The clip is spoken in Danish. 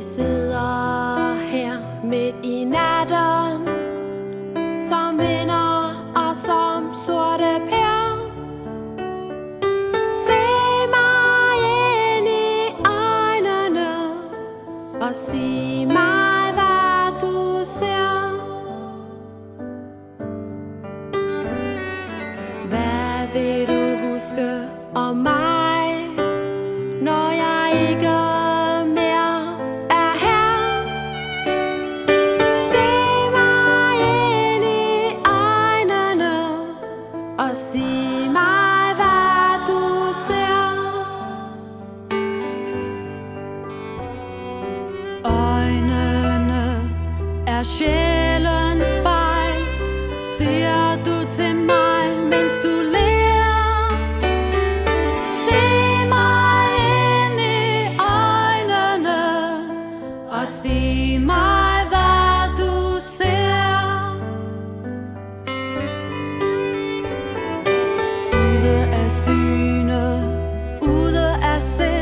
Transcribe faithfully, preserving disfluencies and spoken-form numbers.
Vi sidder her midt i natten, som vinder og som sorte pærer. Se mig ind i øjnene og sig mig, hvad du ser. Hvad vil du huske om mig, når jeg ikke mere er her? Se mig ind i øjnene og sig mig, hvad du ser. Øjnene er sjælens spejl. Ser du til mig, mens du ler? Se mig ind i øjnene og sig mig, hvad du ser. Ude af syne, ude af sind,